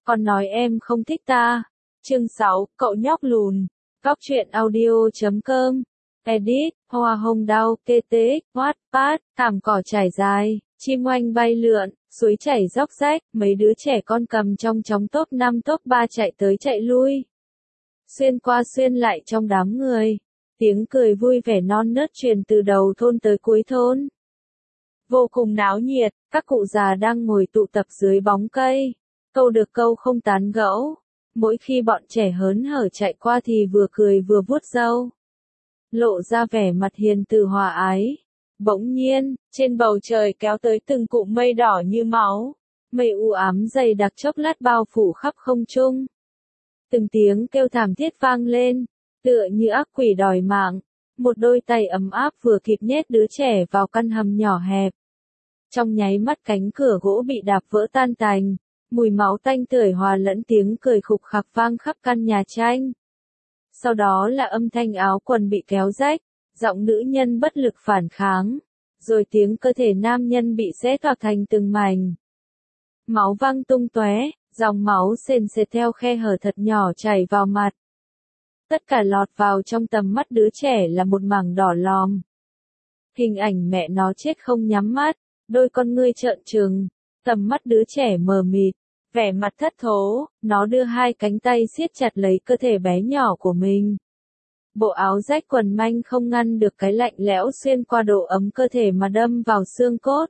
Còn nói em không thích ta. Chương 6, cậu nhóc lùn. Góc truyện audio.com. Edit, hoa hồng đau, tê tê, Wattpad, thảm cỏ trải dài, chim oanh bay lượn, suối chảy róc rách, mấy đứa trẻ con cầm trong chóng top 5 top 3 chạy tới chạy lui. Xuyên qua xuyên lại trong đám người. Tiếng cười vui vẻ non nớt truyền từ đầu thôn tới cuối thôn. Vô cùng náo nhiệt, các cụ già đang ngồi tụ tập dưới bóng cây. Câu được câu không tán gẫu. Mỗi khi bọn trẻ hớn hở chạy qua thì vừa cười vừa vuốt râu. Lộ ra vẻ mặt hiền từ hòa ái. Bỗng nhiên, trên bầu trời kéo tới từng cụm mây đỏ như máu. Mây u ám dày đặc chốc lát bao phủ khắp không trung. Từng tiếng kêu thảm thiết vang lên, tựa như ác quỷ đòi mạng. Một đôi tay ấm áp vừa kịp nhét đứa trẻ vào căn hầm nhỏ hẹp. Trong nháy mắt cánh cửa gỗ bị đạp vỡ tan tành, mùi máu tanh tưởi hòa lẫn tiếng cười khục khặc vang khắp căn nhà tranh. Sau đó là âm thanh áo quần bị kéo rách, giọng nữ nhân bất lực phản kháng, rồi tiếng cơ thể nam nhân bị xé toạc thành từng mảnh. Máu văng tung tóe, dòng máu sền sệt theo khe hở thật nhỏ chảy vào mặt. Tất cả lọt vào trong tầm mắt đứa trẻ là một mảng đỏ lòm. Hình ảnh mẹ nó chết không nhắm mắt, đôi con ngươi trợn trừng, tầm mắt đứa trẻ mờ mịt, vẻ mặt thất thố, nó đưa hai cánh tay siết chặt lấy cơ thể bé nhỏ của mình. Bộ áo rách quần manh không ngăn được cái lạnh lẽo xuyên qua độ ấm cơ thể mà đâm vào xương cốt.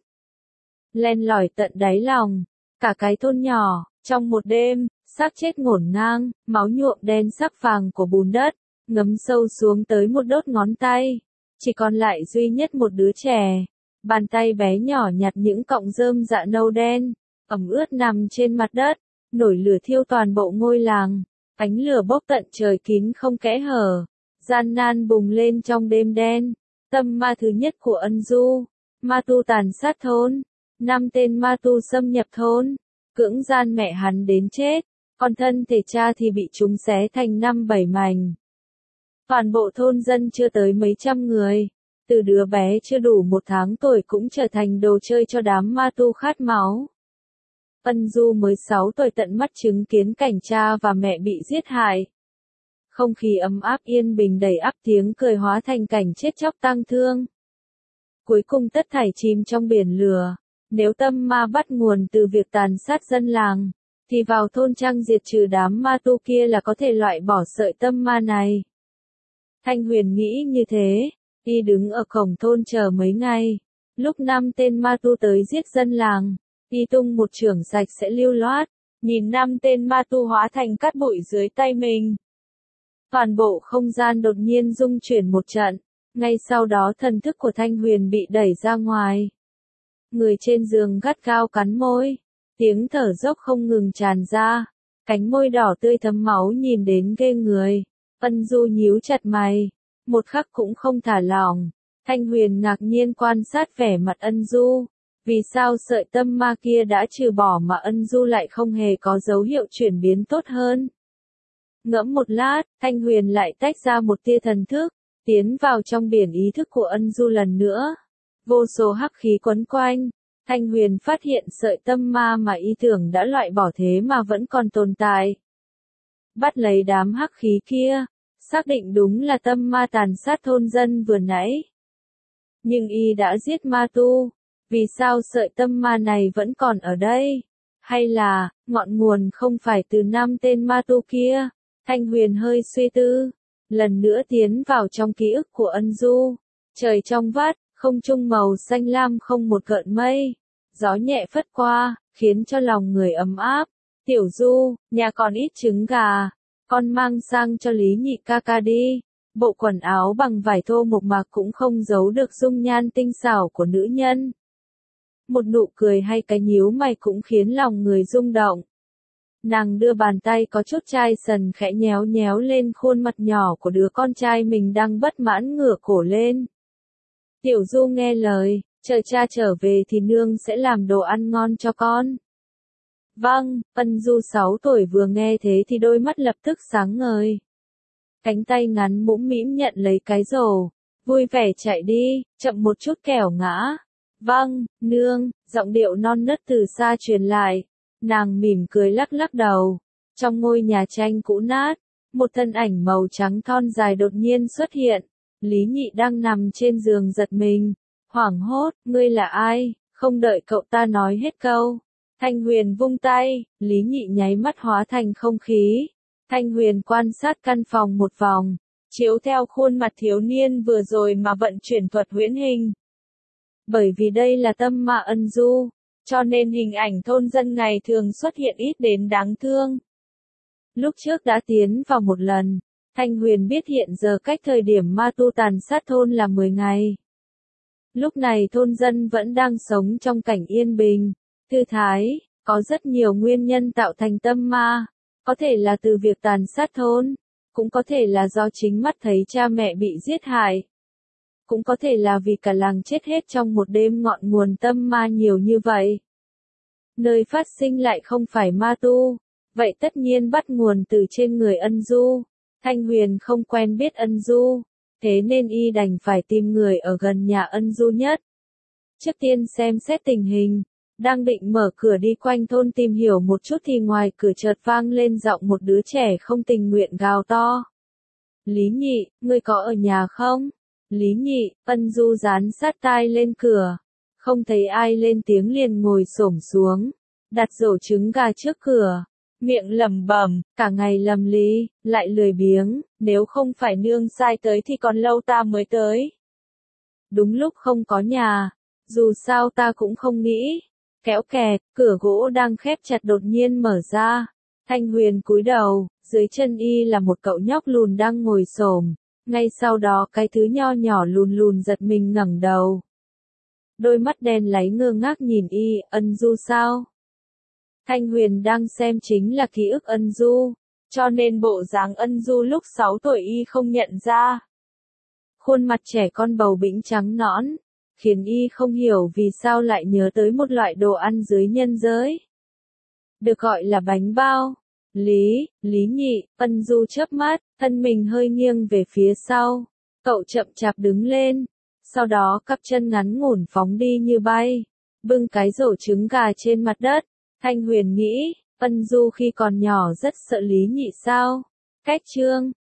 Len lỏi tận đáy lòng, cả cái thôn nhỏ, trong một đêm, xác chết ngổn ngang, máu nhuộm đen sắc vàng của bùn đất, ngấm sâu xuống tới một đốt ngón tay. Chỉ còn lại duy nhất một đứa trẻ. Bàn tay bé nhỏ nhặt những cọng rơm dạ nâu đen, ẩm ướt nằm trên mặt đất, nổi lửa thiêu toàn bộ ngôi làng. Ánh lửa bốc tận trời kín không kẽ hở, gian nan bùng lên trong đêm đen. Tâm ma thứ nhất của Ân Du, ma tu tàn sát thôn. 5 tên ma tu xâm nhập thôn, cưỡng gian mẹ hắn đến chết, còn thân thể cha thì bị chúng xé thành 5-7 mảnh. Toàn bộ thôn dân chưa tới mấy trăm người, từ đứa bé chưa đủ 1 tháng tuổi cũng trở thành đồ chơi cho đám ma tu khát máu. Ân Du mới 6 tuổi tận mắt chứng kiến cảnh cha và mẹ bị giết hại. Không khí ấm áp yên bình đầy ắp tiếng cười hóa thành cảnh chết chóc tang thương. Cuối cùng tất thảy chìm trong biển lửa. Nếu tâm ma bắt nguồn từ việc tàn sát dân làng, thì vào thôn trang diệt trừ đám ma tu kia là có thể loại bỏ sợi tâm ma này. Thanh Huyền nghĩ như thế, y đứng ở cổng thôn chờ mấy ngày. Lúc 5 tên ma tu tới giết dân làng, y tung một chưởng sạch sẽ lưu loát, nhìn 5 tên ma tu hóa thành cát bụi dưới tay mình. Toàn bộ không gian đột nhiên rung chuyển một trận, ngay sau đó thần thức của Thanh Huyền bị đẩy ra ngoài. Người trên giường gắt gao cắn môi, tiếng thở dốc không ngừng tràn ra, cánh môi đỏ tươi thấm máu nhìn đến ghê người. Ân Du nhíu chặt mày, một khắc cũng không thả lỏng. Thanh Huyền ngạc nhiên quan sát vẻ mặt Ân Du, vì sao sợi tâm ma kia đã trừ bỏ mà Ân Du lại không hề có dấu hiệu chuyển biến tốt hơn. Ngẫm một lát, Thanh Huyền lại tách ra một tia thần thức, tiến vào trong biển ý thức của Ân Du lần nữa. Vô số hắc khí quấn quanh, Thanh Huyền phát hiện sợi tâm ma mà y tưởng đã loại bỏ thế mà vẫn còn tồn tại. Bắt lấy đám hắc khí kia, xác định đúng là tâm ma tàn sát thôn dân vừa nãy. Nhưng y đã giết ma tu, vì sao sợi tâm ma này vẫn còn ở đây? Hay là, ngọn nguồn không phải từ 5 tên ma tu kia? Thanh Huyền hơi suy tư, lần nữa tiến vào trong ký ức của Ân Du. Trời trong vắt, không trung màu xanh lam không một gợn mây, gió nhẹ phất qua, khiến cho lòng người ấm áp. Tiểu Du, nhà còn ít trứng gà, con mang sang cho Lý Nhị ca ca đi. Bộ quần áo bằng vải thô mộc mạc cũng không giấu được dung nhan tinh xảo của nữ nhân. Một nụ cười hay cái nhíu mày cũng khiến lòng người rung động. Nàng đưa bàn tay có chút chai sần khẽ nhéo nhéo lên khuôn mặt nhỏ của đứa con trai mình đang bất mãn ngửa cổ lên. Tiểu Du nghe lời, chờ cha trở về thì nương sẽ làm đồ ăn ngon cho con. Vâng, Ân Du 6 tuổi vừa nghe thế thì đôi mắt lập tức sáng ngời. Cánh tay ngắn mũm mĩm nhận lấy cái rổ, vui vẻ chạy đi, chậm một chút kẻo ngã. Vâng, nương, giọng điệu non nớt từ xa truyền lại. Nàng mỉm cười lắc lắc đầu. Trong ngôi nhà tranh cũ nát, một thân ảnh màu trắng thon dài đột nhiên xuất hiện. Lý Nhị đang nằm trên giường giật mình, hoảng hốt, ngươi là ai? Không đợi cậu ta nói hết câu, Thanh Huyền vung tay, Lý Nhị nháy mắt hóa thành không khí. Thanh Huyền quan sát căn phòng một vòng, chiếu theo khuôn mặt thiếu niên vừa rồi mà vận chuyển thuật huyễn hình. Bởi vì đây là tâm ma ân du, cho nên hình ảnh thôn dân ngày thường xuất hiện ít đến đáng thương. Lúc trước đã tiến vào một lần, Thanh Huyền biết hiện giờ cách thời điểm ma tu tàn sát thôn là 10 ngày. Lúc này thôn dân vẫn đang sống trong cảnh yên bình, thư thái, có rất nhiều nguyên nhân tạo thành tâm ma, có thể là từ việc tàn sát thôn, cũng có thể là do chính mắt thấy cha mẹ bị giết hại, cũng có thể là vì cả làng chết hết trong một đêm ngọn nguồn tâm ma nhiều như vậy. Nơi phát sinh lại không phải ma tu, vậy tất nhiên bắt nguồn từ trên người ân du. Thanh Huyền không quen biết ân du, thế nên y đành phải tìm người ở gần nhà ân du nhất. Trước tiên xem xét tình hình, đang định mở cửa đi quanh thôn tìm hiểu một chút thì ngoài cửa chợt vang lên giọng một đứa trẻ không tình nguyện gào to. Lý Nhị, ngươi có ở nhà không? Lý Nhị, ân du dán sát tai lên cửa, không thấy ai lên tiếng liền ngồi xổm xuống, đặt rổ trứng gà trước cửa. Miệng lẩm bẩm, cả ngày lầm lý, lại lười biếng, nếu không phải nương sai tới thì còn lâu ta mới tới. Đúng lúc không có nhà, dù sao ta cũng không nghĩ. Kéo kẹt, cửa gỗ đang khép chặt đột nhiên mở ra. Thanh Huyền cúi đầu, dưới chân y là một cậu nhóc lùn đang ngồi xổm. Ngay sau đó cái thứ nho nhỏ lùn lùn giật mình ngẩng đầu. Đôi mắt đen láy ngơ ngác nhìn y, ân du sao? Thanh Huyền đang xem chính là ký ức ân du, cho nên bộ dáng ân du lúc 6 tuổi y không nhận ra. Khuôn mặt trẻ con bầu bĩnh trắng nõn, khiến y không hiểu vì sao lại nhớ tới một loại đồ ăn dưới nhân giới. Được gọi là bánh bao. Lý Nhị, ân du chớp mắt, thân mình hơi nghiêng về phía sau. Cậu chậm chạp đứng lên, sau đó cặp chân ngắn ngủn phóng đi như bay, bưng cái rổ trứng gà trên mặt đất. Thanh Huyền nghĩ, ân du khi còn nhỏ rất sợ Lý Nhị sao? Cách chương